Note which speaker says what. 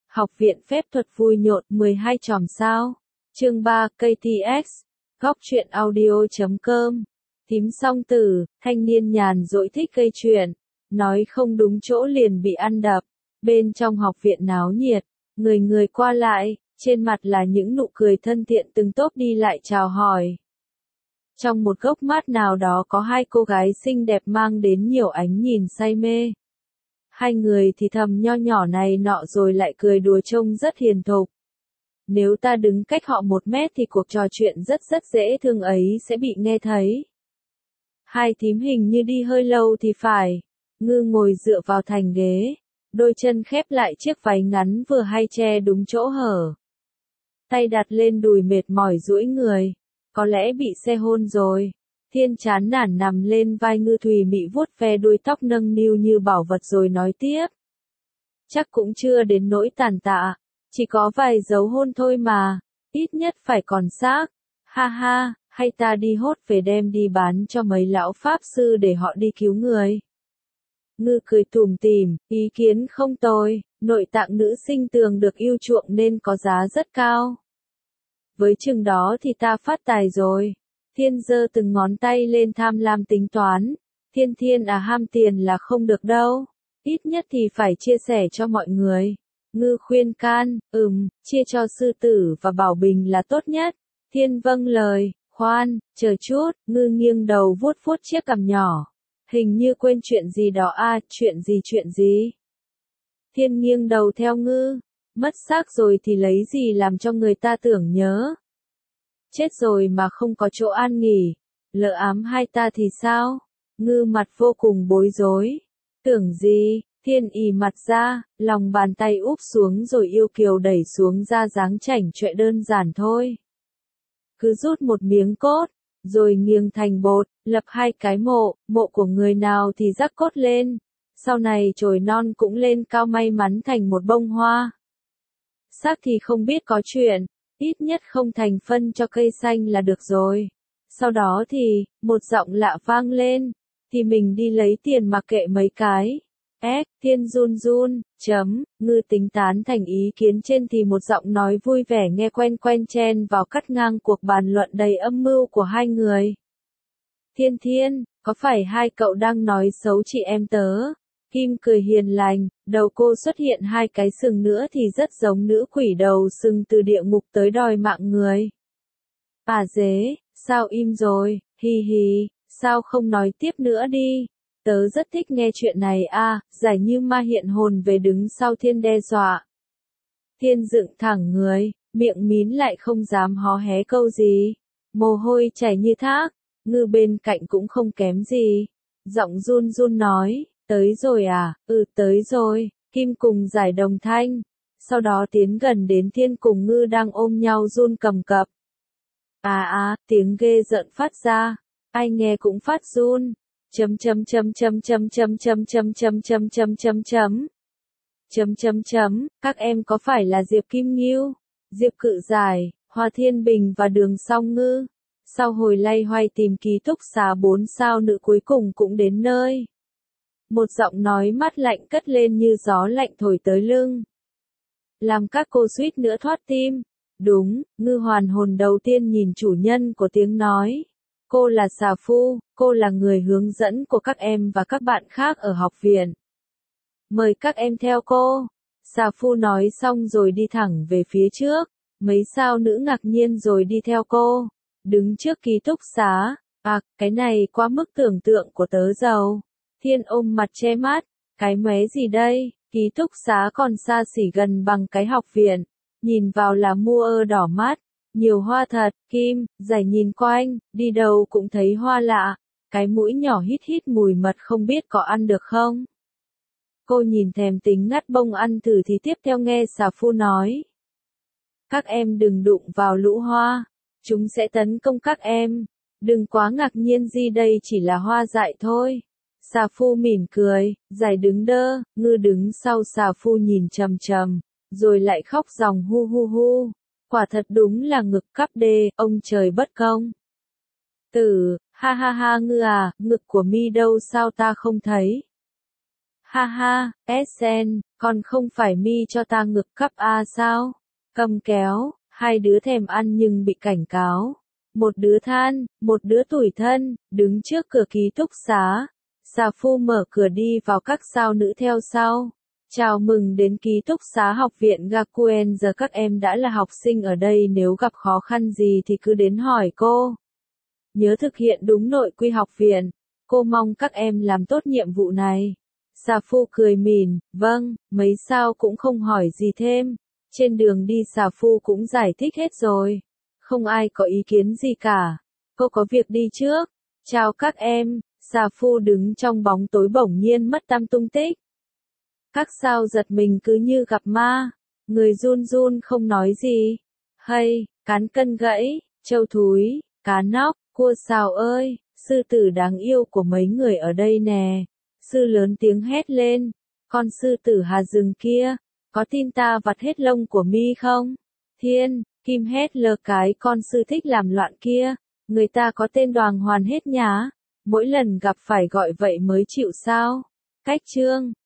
Speaker 1: Học viện phép thuật vui nhộn 12 chòm sao. Chương 3 KTX. Góc truyện audio.com. Thím song tử, thanh niên nhàn rỗi thích gây chuyện. Nói không đúng chỗ liền bị ăn đập. Bên trong học viện náo nhiệt, người người qua lại, trên mặt là những nụ cười thân thiện từng tốp đi lại chào hỏi. Trong một góc mát nào đó có hai cô gái xinh đẹp mang đến nhiều ánh nhìn say mê. Hai người thì thầm nho nhỏ này nọ rồi lại cười đùa trông rất hiền thục. Nếu ta đứng cách họ 1 mét thì cuộc trò chuyện rất dễ thương ấy sẽ bị nghe thấy. Hai thím hình như đi hơi lâu thì phải. Ngư ngồi dựa vào thành ghế, đôi chân khép lại chiếc váy ngắn vừa hay che đúng chỗ hở. Tay đặt lên đùi mệt mỏi duỗi người, có lẽ bị xe hôn rồi. Thiên chán nản nằm lên vai Ngư Thùy Mị vuốt ve đuôi tóc nâng niu như bảo vật rồi nói tiếp. Chắc cũng chưa đến nỗi tàn tạ, chỉ có vài dấu hôn thôi mà, ít nhất phải còn xác. Ha ha, hay ta đi hốt về đem đi bán cho mấy lão pháp sư để họ đi cứu người. Ngư cười tủm tỉm, ý kiến không tồi, nội tạng nữ sinh thường được yêu chuộng nên có giá rất cao. Với chừng đó thì ta phát tài rồi. Thiên giơ từng ngón tay lên tham lam tính toán. Thiên ham tiền là không được đâu. Ít nhất thì phải chia sẻ cho mọi người. Ngư khuyên can, chia cho sư tử và Bảo Bình là tốt nhất. Thiên vâng lời, khoan, chờ chút, Ngư nghiêng đầu vuốt chiếc cằm nhỏ. Hình như quên chuyện gì đó chuyện gì? Thiên nghiêng đầu theo Ngư. Mất xác rồi thì lấy gì làm cho người ta tưởng nhớ. Chết rồi mà không có chỗ an nghỉ, lỡ ám hai ta thì sao? Ngư mặt vô cùng bối rối. Tưởng gì? Thiên ì mặt ra, lòng bàn tay úp xuống rồi yêu kiều đẩy xuống ra dáng chảnh chọe đơn giản thôi. Cứ rút một miếng cốt, rồi nghiêng thành bột, lập 2 cái mộ của người nào thì rắc cốt lên. Sau này chồi non cũng lên cao may mắn thành một bông hoa. Xác thì không biết có chuyện. Ít nhất không thành phân cho cây xanh là được rồi. Sau đó thì, một giọng lạ vang lên. Thì mình đi lấy tiền mà kệ mấy cái. Thiên run, Ngư tính tán thành ý kiến trên thì một giọng nói vui vẻ nghe quen chen vào cắt ngang cuộc bàn luận đầy âm mưu của hai người. Thiên, có phải hai cậu đang nói xấu chị em tớ? Kim cười hiền lành, đầu cô xuất hiện 2 cái sừng nữa thì rất giống nữ quỷ đầu sừng từ địa ngục tới đòi mạng người. Dế, sao im rồi, hi, sao không nói tiếp nữa đi? Tớ rất thích nghe chuyện này giải như ma hiện hồn về đứng sau Thiên đe dọa. Thiên dựng thẳng người, miệng mín lại không dám hó hé câu gì. Mồ hôi chảy như thác, Ngư bên cạnh cũng không kém gì. Giọng run nói. Tới rồi tới rồi, Kim cùng giải đồng thanh. Sau đó tiến gần đến Thiên cùng Ngư đang ôm nhau run cầm cập. Tiếng ghê rợn phát ra. Ai nghe cũng phát run. Các em có phải là Diệp Kim Ngưu, Diệp Cự Giải, Hoa Thiên Bình và Đường Song Ngư? Sau hồi loay hoay tìm ký túc xá 4 sao nữ cuối cùng cũng đến nơi. Một giọng nói mát lạnh cất lên như gió lạnh thổi tới lưng. Làm các cô suýt nữa thoát tim. Đúng, Ngư hoàn hồn đầu tiên nhìn chủ nhân của tiếng nói. Cô là Xà Phu, cô là người hướng dẫn của các em và các bạn khác ở học viện. Mời các em theo cô. Xà Phu nói xong rồi đi thẳng về phía trước. Mấy sao nữ ngạc nhiên rồi đi theo cô. Đứng trước ký túc xá. Cái này quá mức tưởng tượng của tớ giàu. Thiên ôm mặt che mắt, cái mé gì đây, ký túc xá còn xa xỉ gần bằng cái học viện, nhìn vào là mua đỏ mắt, nhiều hoa thật. Kim, giải nhìn quanh, đi đâu cũng thấy hoa lạ, cái mũi nhỏ hít mùi mật không biết có ăn được không. Cô nhìn thèm tính ngắt bông ăn thử thì tiếp theo nghe Xà Phu nói. Các em đừng đụng vào lũ hoa, chúng sẽ tấn công các em, đừng quá ngạc nhiên gì đây chỉ là hoa dại thôi. Xà Phu mỉm cười, giải đứng đơ, Ngư đứng sau Xà Phu nhìn trầm, rồi lại khóc ròng hu. Quả thật đúng là ngực cắp đê, ông trời bất công. Ha Ngư ngực của mi đâu sao ta không thấy? Ha ha, SN, còn không phải mi cho ta ngực cắp A sao? Cầm kéo, hai đứa thèm ăn nhưng bị cảnh cáo. Một đứa than, một đứa tủi thân, đứng trước cửa ký túc xá. Xà Phu mở cửa đi vào, các sao nữ theo sau. Chào mừng đến ký túc xá học viện Gakuen, giờ các em đã là học sinh ở đây, nếu gặp khó khăn gì thì cứ đến hỏi cô. Nhớ thực hiện đúng nội quy học viện, cô mong các em làm tốt nhiệm vụ này. Xà Phu cười mỉm, vâng, mấy sao cũng không hỏi gì thêm. Trên đường đi Xà Phu cũng giải thích hết rồi. Không ai có ý kiến gì cả. Cô có việc đi trước. Chào các em. Xà Phu đứng trong bóng tối bỗng nhiên mất tăm tung tích. Các sao giật mình cứ như gặp ma. Người run run không nói gì. Hay, cán cân gãy, trâu thúi, cá nóc, cua sào ơi, sư tử đáng yêu của mấy người ở đây nè. Sư lớn tiếng hét lên. Con sư tử Hà rừng kia, có tin ta vặt hết lông của mi không? Thiên, Kim hét lơ cái con sư thích làm loạn kia. Người ta có tên Đoàn Hoàn hết nhá. Mỗi lần gặp phải gọi vậy mới chịu sao? Cách chương